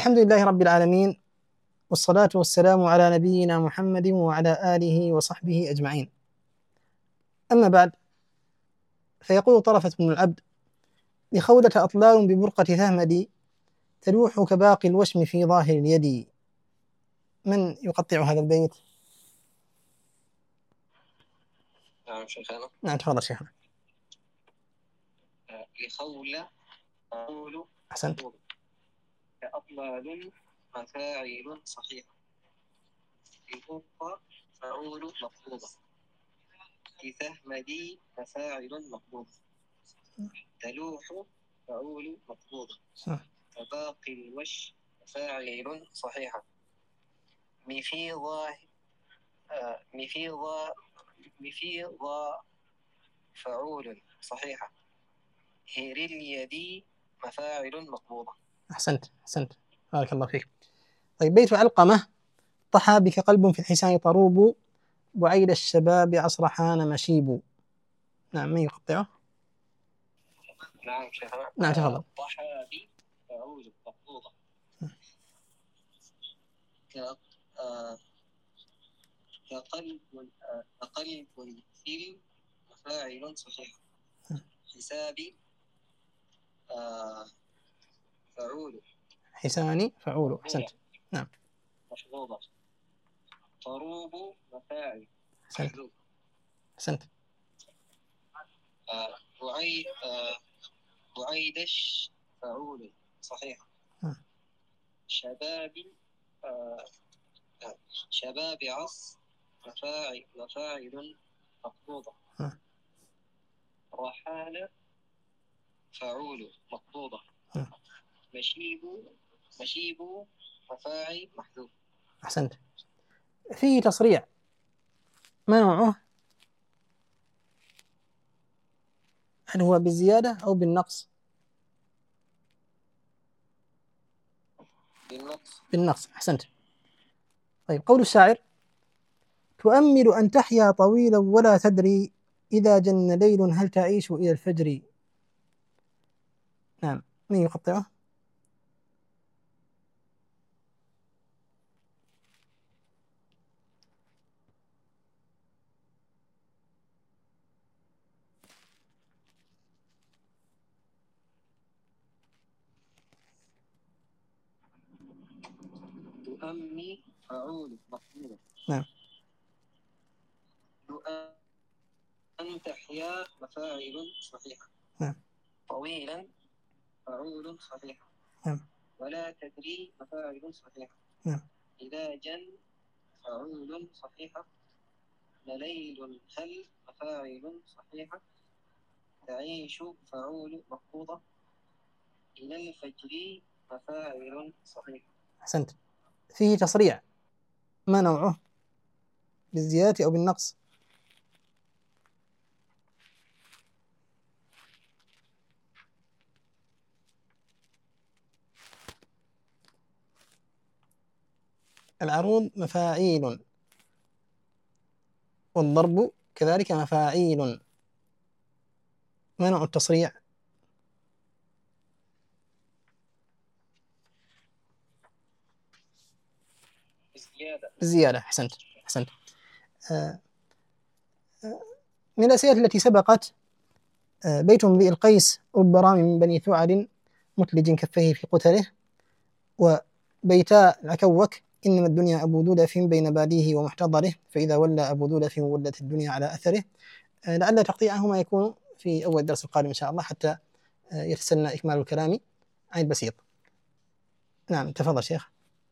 الحمد لله رب العالمين، والصلاة والسلام على نبينا محمد وعلى آله وصحبه أجمعين. أما بعد، فيقول طرفة بن العبد: لخولة أطلال ببرقة ثهمدي تلوح كباقي الوشم في ظاهر اليد. من يقطع هذا البيت؟ نعم شيخنا. نعم تفضل شيخنا. لخولة أقول أحسنت. كأطلال مفاعل صحيحة. لبرقة فعول مطلوبة. كثهمدي مفاعل مقبوضة. تلوح فعول مطلوبة. كباقي الوش مفاعل صحيحة. مفيض فعول صحيحة. هير اليد مفاعل مقبوضة. أحسنت بارك الله فيك. طيب، بيت علقمة: طحى بك قلب في الحسان طروب وعيد الشباب عصرحان مشيب. نعم، من يقطعه؟ نعم شيخنا. نعم تفضل. طحى بي فعول مقبوضة. كقلب في مفاعل صحيح. حسابي فعول. حساني فعول. أحسنت. نعم. مشغوبة. طروب مفاعل. أحسنت. وعيدش فعول صحيح. شباب عص مفاعل مقبوضة. رحال فعول مقبوضة. مشيب مفاعل محذوف. أحسنت. في تصريع، ما نوعه؟ هل هو بالزيادة أو بالنقص؟ بالنقص. أحسنت. طيب، قول الشاعر: تؤمل أن تحيا طويلا ولا تدري إذا جن ليل هل تعيش إلى الفجر. نعم، من يقطعه؟ تؤمي فعول مقبوضة. نعم. أن تحيا مفاعل صحيحة. نعم. طويلا فعول صحيحة. نعم. ولا تدري مفاعل صحيحة. نعم. إذا جن فعول صحيحة. لليل هل مفاعل صحيحة. تعيش فعول مقبوضة. إلى الفجر مفاعل صحيحة. أحسنت. فيه تصريع، ما نوعه؟ بالزيادة أو بالنقص؟ العروض مفاعيل، والضرب كذلك مفاعيل. ما نوع التصريع؟ بالزيادة. أحسنت. من الأسئلة التي سبقت: بيت امرئ القيس: رب رام من بني ثعل متلج كفيه في قتله. وبيتا العكوك: إنما الدنيا أبو دودة بين باديه ومحتضره، فإذا ولى أبو دودة ولت الدنيا على أثره. لعل تقطيعهما يكون في أول درس القادم إن شاء الله، حتى يتسنى إكمال الكلام عن البسيط. نعم تفضل شيخ.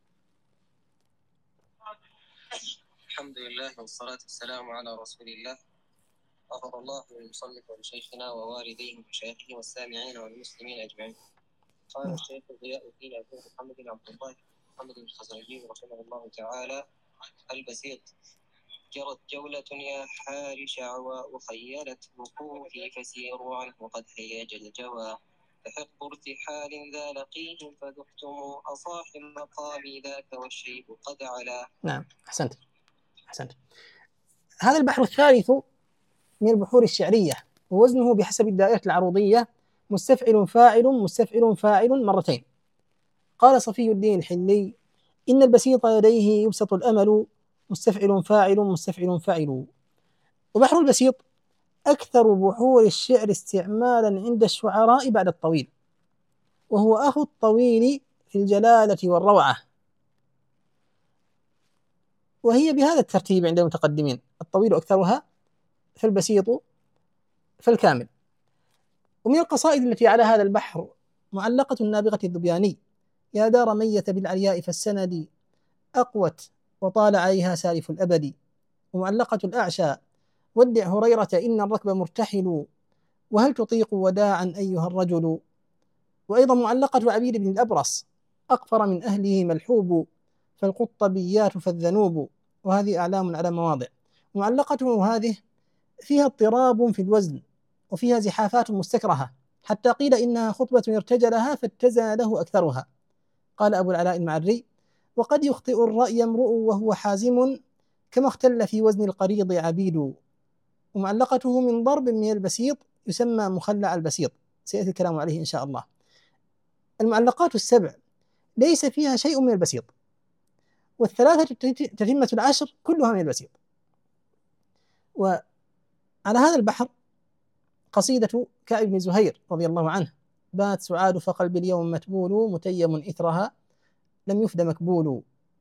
الحمد لله والصلاة والسلام على رسول الله. غفر الله للمصنف ولشيخنا ووالديه ومشايخه والسامعين والمسلمين أجمعين. قال الشيخ ضياء الدين أبو محمد بن عبد الله محمد الخزرجي رحمه الله تعالى: البسيط. جرت جولة يا حال شعوى وخيلت وقوفي فسيروا عنه قد هيج الجوى. فحق ارتحال ذا لقيهم فذقتم أصاح المقام ذاك والشيب قد علا. نعم أحسنت. هذا البحر الثالث من البحور الشعرية، ووزنه بحسب الدائرة العروضية مستفعل فاعل مستفعل فاعل مرتين. قال صفي الدين الحلي: إن البسيط لديه يبسط الأمل، مستفعل فاعل مستفعل فاعل. وبحر البسيط أكثر بحور الشعر استعمالا عند الشعراء بعد الطويل، وهو أخو الطويل في الجلالة والروعة، وهي بهذا الترتيب عند المتقدمين: الطويل أكثرها، فالبسيط، فالكامل. ومن القصائد التي على هذا البحر معلقة النابغة الذبياني: يا دار ميت بالعلياء فالسند أقوت وطال عليها سالف الأبد. ومعلقة الأعشى: ودع هريرة إن الركب مرتحل، وهل تطيق وداعا أيها الرجل. وأيضا معلقة عبيد بن الأبرص: أقفر من أهله ملحوب، فالقطبيات فالذنوب. وهذه أعلام على مواضع. معلقته هذه فيها اضطراب في الوزن، وفيها زحافات مستكرهة، حتى قيل إنها خطبة ارتجلها فاتزن له أكثرها. قال أبو العلاء المعري: وقد يخطئ الرأي امرؤ وهو حازم، كما اختل في وزن القريض عبيد. ومعلقته من ضرب من البسيط يسمى مخلع البسيط، سيأتي الكلام عليه إن شاء الله. المعلقات السبع ليس فيها شيء من البسيط، والثلاثة تتمة العشر كلها من البسيط. وعلى هذا البحر قصيدة كعب بن زهير رضي الله عنه: بات سعاد فقلبي اليوم متبول، متيم إثرها لم يفد مكبول.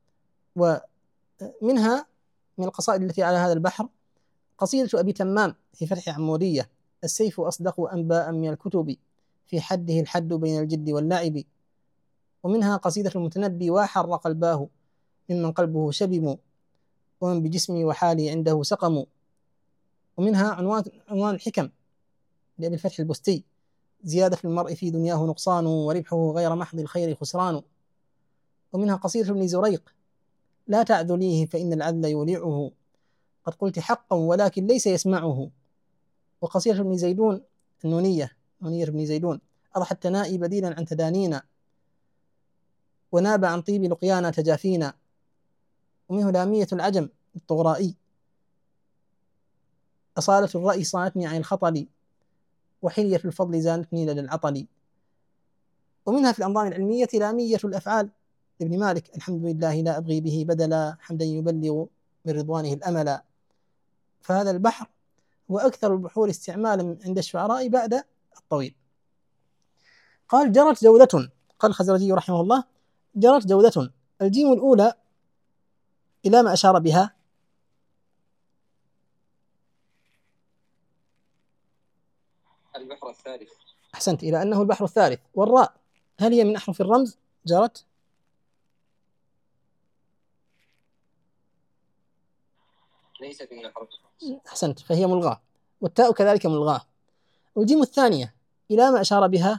ومنها من القصائد التي على هذا البحر قصيدة أبي تمام في فتح عمودية: السيف أصدق أنباء من الكتب، في حده الحد بين الجد واللعب. ومنها قصيدة المتنبي: وحر قلباه ممن قلبه شبم، ومن بجسمي وحالي عنده سقم. ومنها عنوان الحكم لأبي الفتح البستي: زيادة المرء في دنياه نقصان، وربحه غير محض الخير خسران. ومنها قصيدة ابن زريق: لا تعذليه فإن العذل يولعه، قد قلت حقا ولكن ليس يسمعه. وقصيدة ابن زيدون النونية، نونية ابن زيدون: أضحى التنائي بديلا عن تدانينا، وناب عن طيب لقيانا تجافينا. ومنه لامية العجم الطغرائي: أصالة الرأي صانتني عن الخطل، وحلية الفضل زانتني لدى العطل. ومنها في الأنظام العلمية لامية الأفعال ابن مالك: الحمد لله لا أبغي به بدلا، حمدا يبلغ من رضوانه الأمل. فهذا البحر هو أكثر البحور استعمالا عند الشعراء بعد الطويل. قال: جرت جودة، قال الخزرجي رحمه الله: جرت جودة. الجيم الأولى إلى ما أشار بها؟ البحر الثالث. أحسنت، إلى أنه البحر الثالث. والراء هل هي من أحرف الرمز؟ جرت؟ ليست من أحرف الرمز. أحسنت، فهي ملغاة. والتاء كذلك ملغاة. والجيم الثانية إلى ما أشار بها؟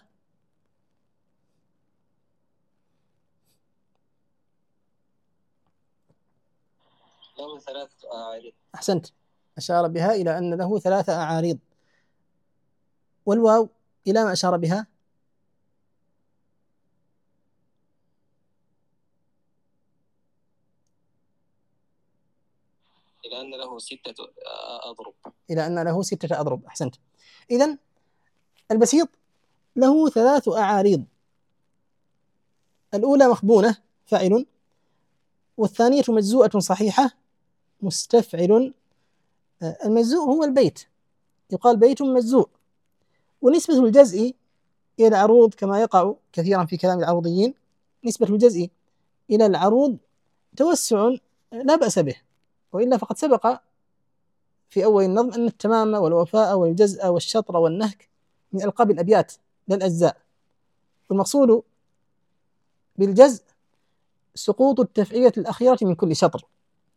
له 3 أعاريض. أحسنت، أشار بها إلى أن له 3 أعاريض. والواو إلى ما أشار بها؟ إلى أن له 6 أضرب. إلى أن له 6 أضرب. أحسنت. إذن البسيط له 3 أعاريض: الأولى مخبونة فاعل، والثانية مجزوءة صحيحة مستفعل. المجزوء هو البيت، يقال بيت مجزوء. ونسبة الجزء إلى العروض كما يقع كثيرا في كلام العروضيين، نسبة الجزء إلى العروض توسع لا بأس به، وإلا فقد سبق في أول النظم أن التمام والوفاء والجزء والشطر والنهك من ألقاب الأبيات لا الأجزاء. والمقصود بالجزء سقوط التفعيلة الأخيرة من كل شطر.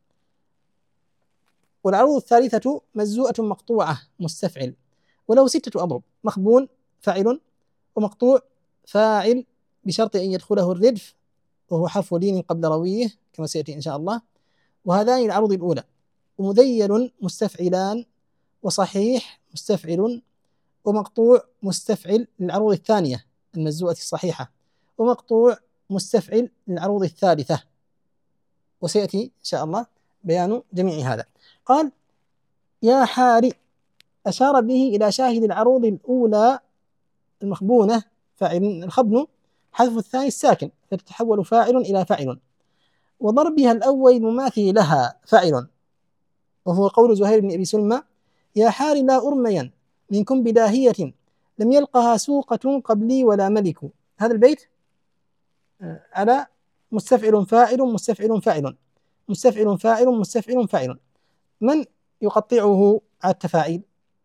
والعروض الثالثة مجزوءة مقطوعة مستفعل، وله 6 أضرب: مخبون فاعل، ومقطوع فاعل بشرط أن يدخله الردف وهو حرف لين قبل رويه كما سيأتي إن شاء الله. وهذان العروض الأولى. ومذيل مستفعلان، وصحيح مستفعل، ومقطوع مستفعل للعروض الثانية المجزوءة الصحيحة، ومقطوع مستفعل للعروض الثالثة. وسيأتي إن شاء الله بيان جميع هذا. قال: يا حارئ، أشار به إلى شاهد العروض الأولى المخبونة فاعل الخبن، حذف الثاني الساكن فتتحول فاعل إلى فاعل، وضربها الأول المماثل لها فاعل، وهو قول زهير بن أبي سلمى: يا حار لا أرميا منكم بداهية لم يلقها سوقة قبلي ولا ملك. هذا البيت على مستفعل فاعل مستفعل فاعل مستفعل فاعل مستفعل فاعل. من يقطعه على التفاعيل؟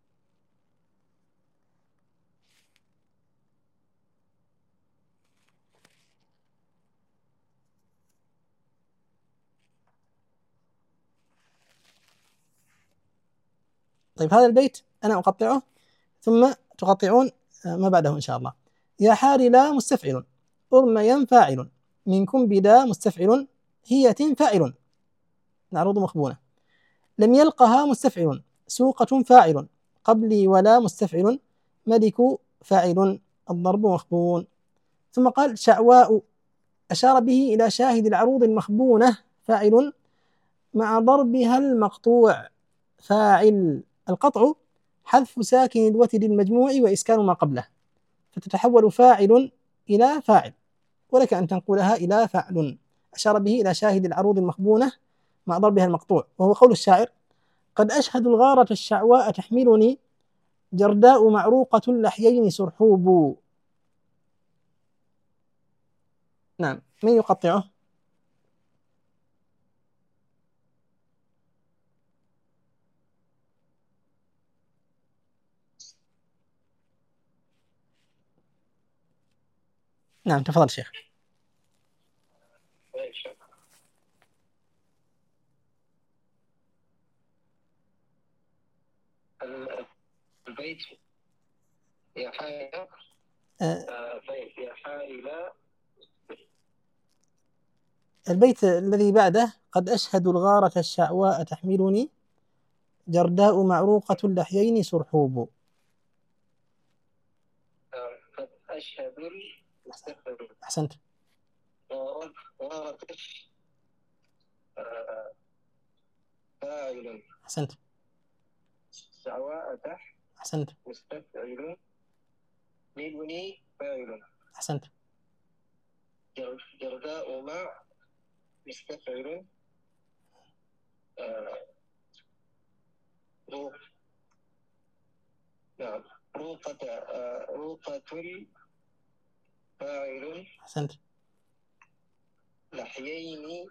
طيب هذا البيت أنا أقطعه ثم تقطعون ما بعده إن شاء الله. يا حار لا مستفعل، أرميا فاعل، منكم بدا مستفعل، هية فاعل معروض مخبونة، لم يلقها مستفعل، سوقة فاعل، قبلي ولا مستفعل، ملك فاعل، الضرب مخبون. ثم قال شعواء، أشار به إلى شاهد العروض المخبونة فاعل مع ضربها المقطوع فاعل. القطع حذف ساكن الوتد المجموع وإسكان ما قبله، فتتحول فاعل إلى فاعل، ولك أن تنقلها إلى فعل. أشار به إلى شاهد العروض المخبونة مع ضربها المقطوع، وهو قول الشاعر: قد أشهد الغارة الشعواء تحملني جرداء معروقة اللحيين سرحوب. نعم، من يقطعه؟ نعم تفضل شيخ. البيت يا حائلة يا حائلة. البيت الذي بعده: قد أشهد الغارة الشعواء تحملني جرداء معروقة اللحيين سرحوب. قد أشهد المستقبل. أحسنت. غارة فاعل. أحسنت. شعواء تحت. أحسنت. مستفعل. ملوني فاعل. أحسنت. جرداء مع مستفعل. نعم روقة فاعل. أحسنت. لحيين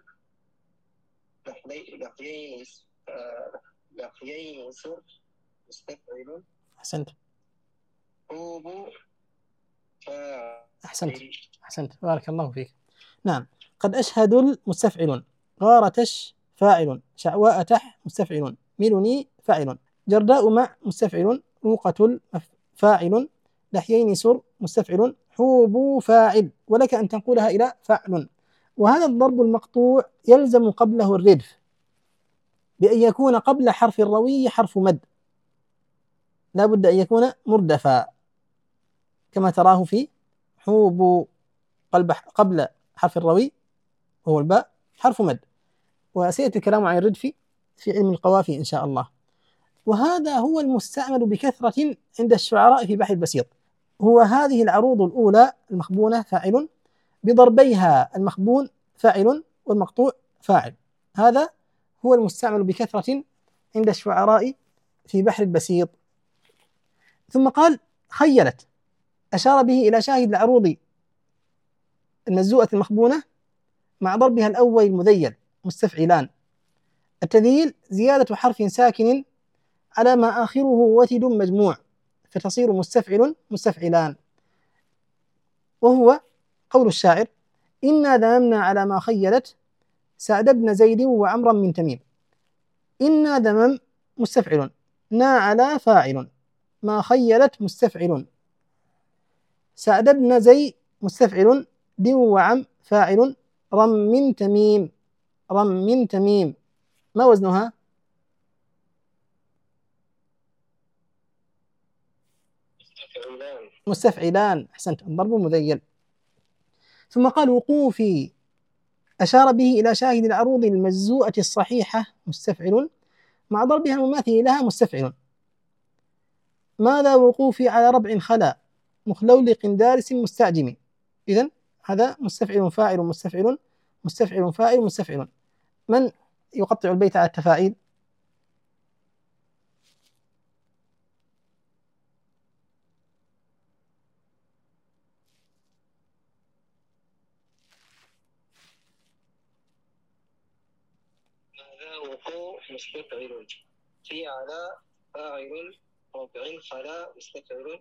سر مستفعل. أحسنت. حوب فاعل. أحسنت. أحسنت، بارك الله فيك. نعم، قد أشهد المستفعل، غارتش فاعل، شعواء تح مستفعل، ملني فاعل، جرداء مع مستفعل، روقة فاعل، لحيين سر مستفعل، حوب فاعل، ولك أن تنقلها إلى فعل. وهذا الضرب المقطوع يلزم قبله الردف بأن يكون قبل حرف الروي حرف مد، لا بد أن يكون مردفا كما تراه في حوب، قبل حرف الروي وهو الباء حرف مد، وسيأتي الكلام عن الردف في علم القوافي إن شاء الله. وهذا هو المستعمل بكثرة عند الشعراء في بحر البسيط، هو هذه العروض الأولى المخبونة فاعل بضربيها المخبون فاعل والمقطوع فاعل، هذا هو المستعمل بكثرة عند الشعراء في بحر البسيط. ثم قال خيلت، أشار به إلى شاهد العروض المجزوءة المخبونة مع ضربها الأول المذيل مستفعلان. التذييل زيادة حرف ساكن على ما آخره وتد مجموع فتصير مستفعل مستفعلان، وهو قول الشاعر: إنا ذممنا على ما خيلت سعد بن زيد وعمرا من تميم. إنا ذمم مستفعل، نا على فاعل، ما خيلت مستفعل، سعد بن زيد مستفعل، دو وعم فاعل، رم من تميم، رم من تميم، ما وزنها؟ مستفعلان. أحسنت، الضرب مذيل. ثم قال وقوفي، أشار به إلى شاهد العروض المجزوءة الصحيحة مستفعل مع ضربها المماثل لها مستفعل. ماذا وقوفي على ربع خلا مخلولق دارس مستعجم. إذن هذا مستفعل فاعل مستفعل مستفعل فاعل مستفعل. من يقطع البيت على التفاعيل؟ هذا وقوع مستفعل، في على فاعل ربع خلا مستفعل،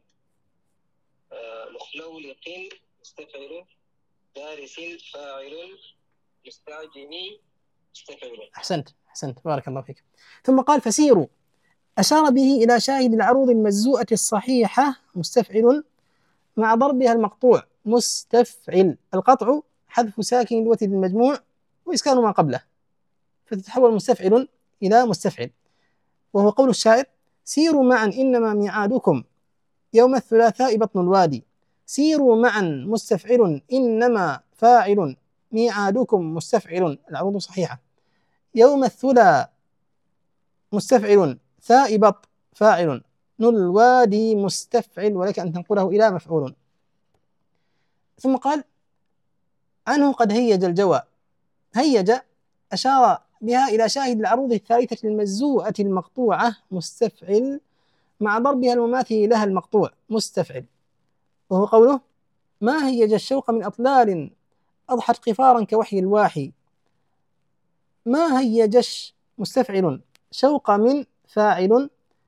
مخلولق مستفعل، دارس فاعل، مستعجل مستفعل. أحسنت بارك الله فيك. ثم قال فسيروا، أشار به إلى شاهد العروض المجزوءة الصحيحة مستفعل مع ضربها المقطوع مستفعل. القطع حذف ساكن الوتد المجموع وإسكان ما قبله، فتتحول مستفعل إلى مستفعل، وهو قول الشاعر: سيروا معا إنما ميعادكم يوم الثلاثاء بطن الوادي. سيروا معا مستفعل إنما فاعل ميعادكم مستفعل، العروض صحيحة. يوم الثلا مستفعل، ثاء بط فاعل، الوادي مستفعل، ولك أن تنقله إلى مفعول. ثم قال عنه قد هيج الجوى. هيج أشار بها إلى شاهد العروض الثالثة المجزوءة المقطوعة مستفعل مع ضربها المماثل لها المقطوع مستفعل، وهو قوله: ما هيج الشوق من أطلال أضحت قفارا كوحي الواحي. ما هيجش مستفعل، شوق من فاعل،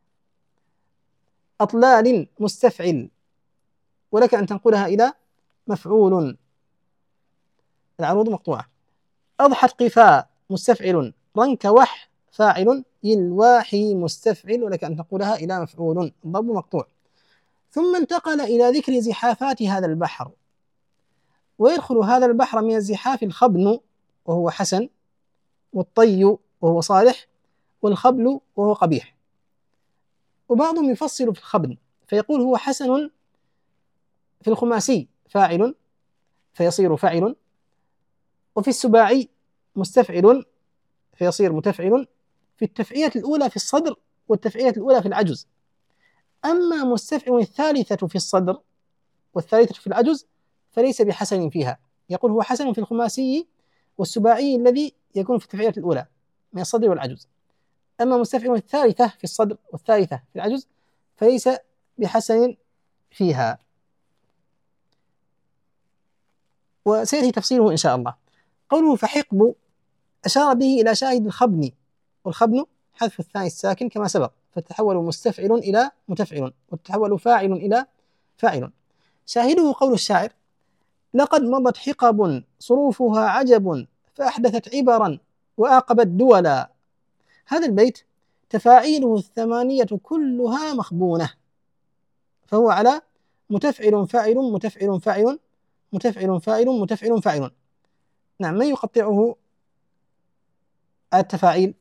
أطلال مستفعل، ولك أن تنقلها إلى مفعول، العروض مقطوعة. أضحت قفاء مستفعل، رنك وح فاعل، يلواحي مستفعل، ولك أن تنقلها إلى مفعول، الضرب مقطوع. ثم انتقل إلى ذكر زحافات هذا البحر، ويدخل هذا البحر من الزحاف الخبن وهو حسن، والطي وهو صالح، والخبل وهو قبيح. وبعضهم يفصل في الخبن فيقول هو حسن في الخماسي فاعل فيصير فاعل، وفي السباعي مستفعل فيصير متفعل، في التفعيلة الأولى في الصدر والتفعيلة الأولى في العجز. أما مستفعل الثالثة في الصدر والثالثة في العجز فليس بحسن فيها، يقول هو حسن في الخماسي والسباعي الذي يكون في التفعيلة الأولى من الصدر والعجز. أما مستفعل الثالثة في الصدر والثالثة في العجز فليس بحسن فيها، وسيأتي تفصيله إن شاء الله. قوله فحقب أشار به إلى شاهد الخبن، والخبن حذف الثاني الساكن كما سبق، فتتحول مستفعل إلى متفعل، وتتحول فاعل إلى فاعل. شاهده قول الشاعر: لقد مضت حقب صروفها عجب فأحدثت عبرا وآقبت دولا. هذا البيت تفاعيله الثمانية كلها مخبونة، فهو على متفعل فاعل متفعل فاعل متفعل فاعل متفعل فاعل. نعم، من يقطعه على التفاعيل؟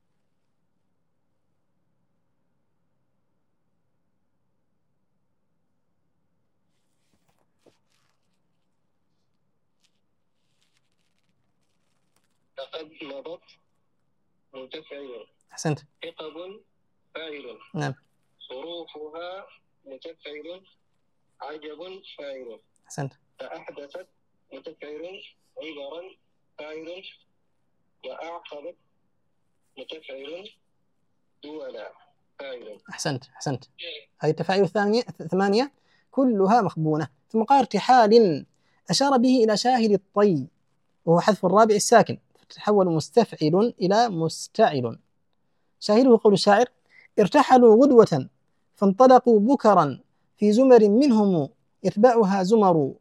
لقد مضت متفعل، أحسنت. حقب فاعل، نعم. صروفها متفعل، عجب فاعل. أحسنت. فأحدثت متفعل، عبرا فاعل، وأعقبت متفعل، دولا فاعل. أحسنت. هذه التفاعيل الثمانية كلها مخبونة. ثم قال ارتحال أشار به إلى شاهد الطي وهو حذف الرابع الساكن، فتتحول مستفعل إلى مستعل. شاهده قول الشاعر: ارتحلوا غدوة فانطلقوا بكرا في زمر منهم يتبعها زمر.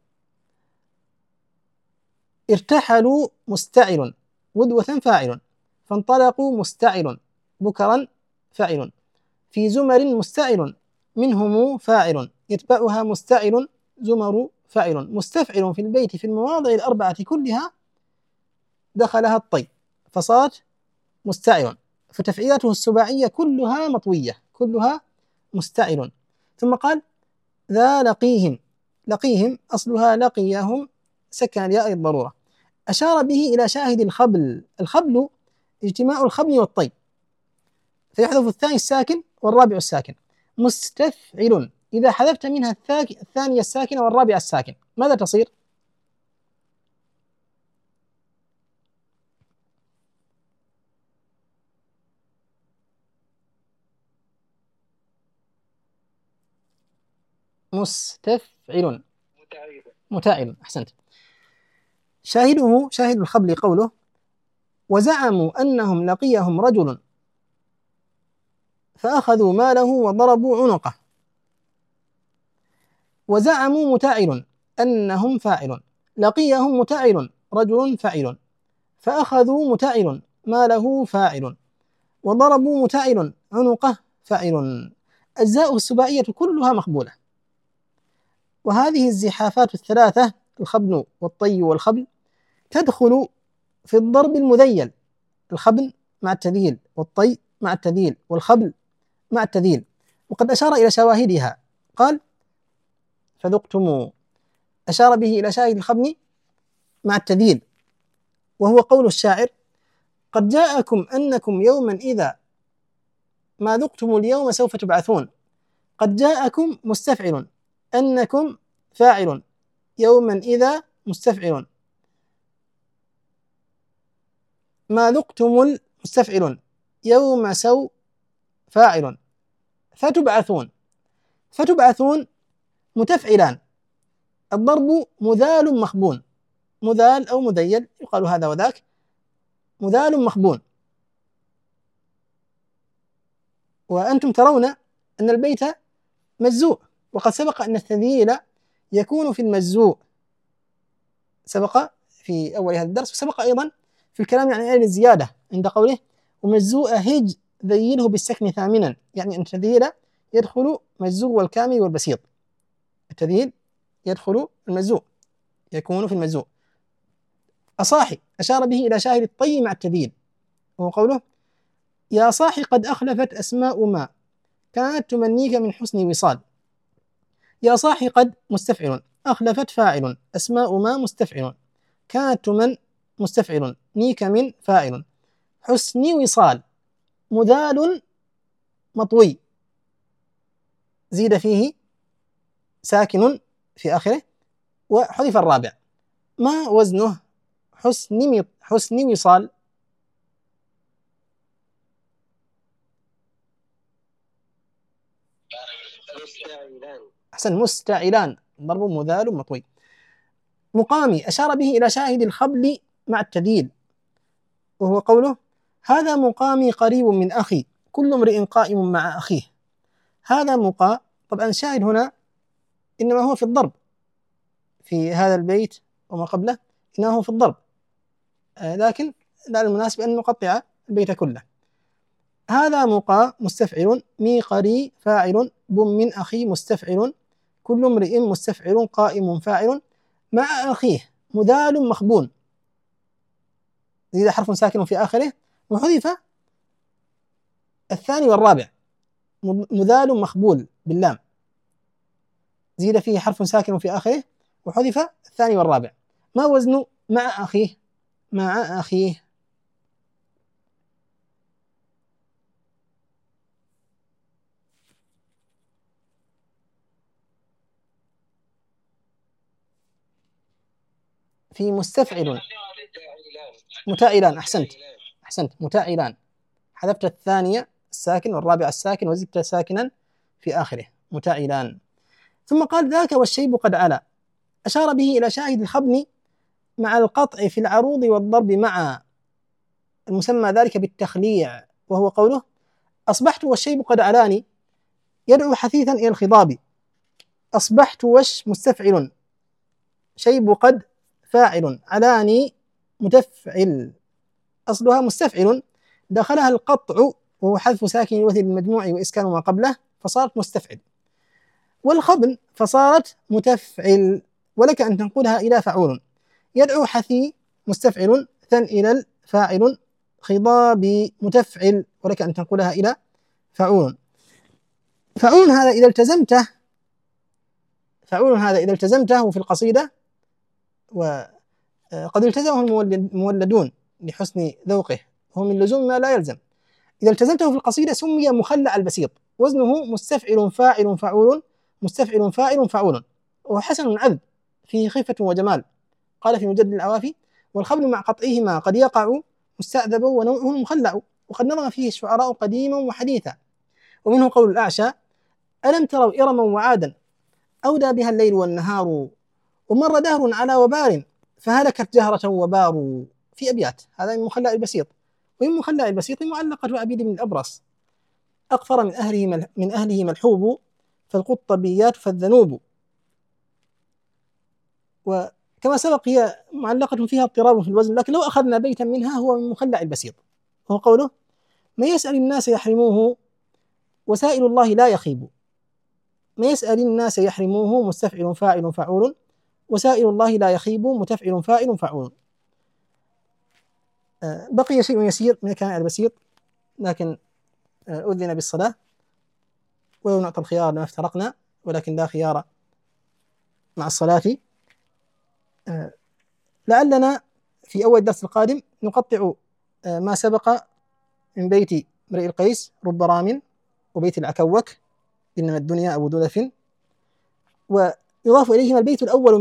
ارتحلوا مستعل، غدوة فاعل، فانطلقوا مستعل، بكرا فاعل، في زمر مستعل، منهم فاعل، يتبعها مستعل، زمر فاعل. مستفعل في البيت في المواضع الأربعة كلها دخلها الطي فصارت مستعل، فتفعيلاته السباعية كلها مطوية، كلها مستعل. ثم قال ذا لقيهم، لقيهم أصلها لقيهم سكن الياء الضرورة. أشار به إلى شاهد الخبل. الخبل اجتماع الخبل والطي، فيحذف الثاني الساكن والرابع الساكن. مستفعل إذا حذفت منها الثانية الساكنة والرابعة الساكن ماذا تصير؟ مستفعل متاعل. أحسنت. شاهده شاهد الخبل قوله: وزعموا أنهم لقيهم رجل فأخذوا ماله وضربوا عنقه. وزعموا متاعل أنهم فاعل، لقيهم متاعل رجل فاعل، فأخذوا متاعل ماله فاعل، وضربوا متاعل عنقه فاعل. أجزاء السباعية كلها مقبولة. وهذه الزحافات الثلاثة الخبن والطي والخبل تدخل في الضرب المذيل: الخبن مع التذييل، والطي مع التذييل، والخبل مع التذييل. وقد أشار إلى شواهدها، قال: فذقتم، أشار به إلى شاهد الخبن مع التذييل، وهو قول الشاعر: قد جاءكم أنكم يوما إذا ما ذقتم اليوم سوف تبعثون. قد جاءكم مستفعل، أنكم فاعل، يوما إذا مستفعل، ما ذقتم مستفعل، يوم سو فاعل، فتبعثون. فتبعثون متفعلان، الضرب مذال مخبون، مذال أو مذيل يقال هذا وذاك، مذال مخبون. وأنتم ترون أن البيت مجزوء، وقد سبق أن التذييل يكون في المجزوء، سبق في أول هذا الدرس، وسبق أيضا في الكلام عن عين الزيادة عند قوله: ومجزوء هج ذيله بالسكن ثامنا، يعني أن التذييل يدخل مجزوء والكامل والبسيط. التذييل يدخل المجزوء، يكون في المجزوء. أصاحي أشار به إلى شاهد الطي مع التذييل، وهو قوله: يا صاحي قد أخلفت أسماء ما كانت تمنيك من حسن وصال. يا صاحي قد مستفعل، أخلفت فاعل، أسماء ما مستفعل، كانت تمن مستفعل، نيك من فاعل، حسن وصال مذال مطوي، زيد فيه ساكن في آخره وحذف الرابع. ما وزنه؟ حسن وصال. أحسن، مستعلان، ضرب مذال مطوي. مقامي أشار به إلى شاهد الخبل مع التذييل، وهو قوله: هذا مقامي قريب من أخي، كل امرئ قائم مع أخيه. هذا مقام، طبعا الشاهد هنا إنما هو في الضرب، في هذا البيت وما قبله إنما هو في الضرب، لكن لا المناسب أن نقطع البيت كله. هذا مقا مستفعل، مي قري فاعل، بم من أخي مستفعل، كل امرئ مستفعل، قائم فاعل، مع أخيه مذال مخبون، زيد حرف ساكن في آخره وحذف الثاني والرابع. مذال مخبول باللام، زيد فيه حرف ساكن في آخره وحذف الثاني والرابع. ما وزن مع أخيه؟ مع أخيه. في مستفعل متاعلان. أحسنت متاعلان، حذفت الثانية الساكن والرابع الساكن وزدت ساكنا في آخره، متاعلان. ثم قال: ذاك والشيب قد علا، أشار به إلى شاهد الخبن مع القطع في العروض والضرب مع، المسمى ذلك بالتخليع، وهو قوله: أصبحت والشيب قد علاني، يدعو حثيثا إلى الخضاب. أصبحت وش مستفعل، شيب قد فاعل، علاني متفعل، أصلها مستفعل، دخلها القطع وهو حذف ساكن الوثن المجموع وإسكان ما قبله فصارت مستفعل، والخبن فصارت متفعل، ولك أن تنقلها إلى فعول. يدعو حثي مستفعل، ثن إلى الفاعل، خضابي متفعل، ولك أن تنقلها إلى فعول. فعول هذا إذا التزمته، فعول هذا إذا التزمته في القصيدة، وقد التزمه المولدون لحسن ذوقه، هو من لزوم ما لا يلزم. إذا التزمته في القصيدة سمي مخلع البسيط، وزنه مستفعل فاعل فعول، مستفعل فاعل فعول، وحسن عذب فيه خفة وجمال. قال في مجد العوافي: والخبل مع قطعهما قد يقع مستأذب ونوعه المخلع، وقد نظم فيه الشعراء قديما وحديثا. ومنه قول الأعشى: ألم تروا إرما وعادا أودى بها الليل والنهار، ومر دهر على وبار فهلكت جهرة وبار. في أبيات، هذا من مخلع البسيط. ومن مخلع البسيط معلقة عبيد بن الأبرص: أقفر من أهله ملحوب، فالقطبيات فالذنوب. وكما سبق هي معلقة فيها اضطراب في الوزن، لكن لو أخذنا بيتا منها هو من مخلع البسيط، وهو قوله: من يسأل الناس يحرموه، وسائل الله لا يخيب. من يسأل الناس يحرموه، مستفعل فاعل فعول، وسائل الله لا يخيب، متفعل فاعل فعول. بقي شيء يسير من الكلام البسيط، لكن أذن بالصلاة، ولو نعطى الخيار لما افترقنا، ولكن لا خيار مع الصلاة. لعلنا في أول درس القادم نقطع ما سبق من بيت امرئ القيس: رب رام، وبيت العكوك: إنما الدنيا أبو دلف. ويضاف إليهما البيت الأول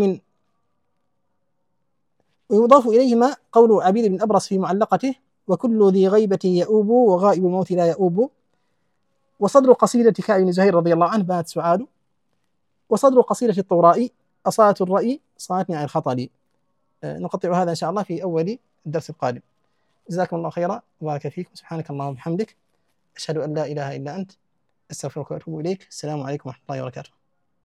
ويضاف إليهما قول عبيد بن أبرص في معلقته: وكل ذي غيبة يؤوب، وغائب الموت لا يؤوب. وصدر قصيدة كعب بن زهير رضي الله عنه: بانت سعاد. وصدر قصيدة الطورائي: أصالة الرأي صانتني عن الخطأ. نقطع هذا إن شاء الله في أول الدرس القادم. جزاكم الله خيرا، وبارك فيكم. سبحانك اللهم وبحمدك، أشهد أن لا إله إلا أنت، أستغفرك وأتوب إليك. السلام عليكم ورحمة الله وبركاته.